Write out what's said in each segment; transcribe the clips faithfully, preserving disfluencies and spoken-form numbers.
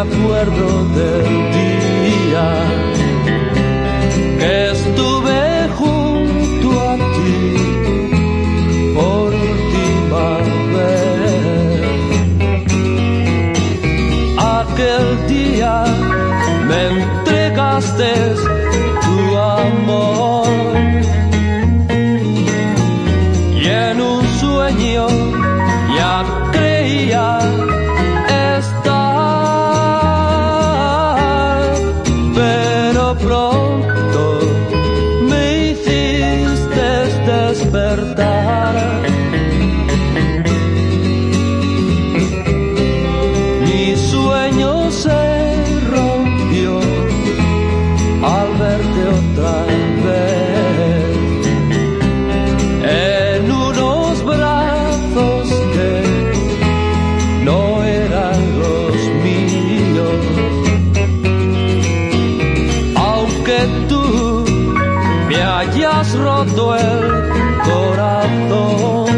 acuerdo del día que estuve junto a ti por última vez. Aquel día me entregaste tu amor y en un sueño ya creía estar, pero pronto me hiciste despertar. Mi sueño se rompió al verte otra vez en unos brazos que no eran los míos. Aunque tú me hayas roto el corazón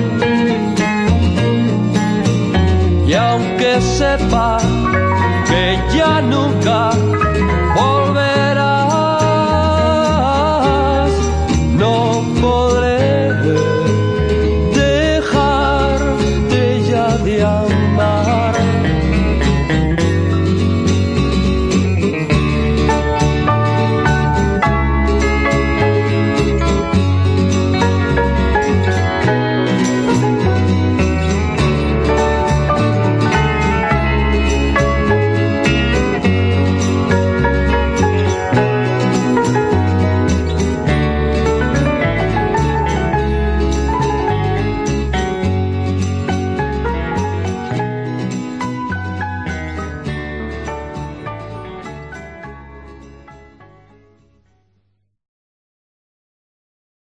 y aunque sepa que ya nunca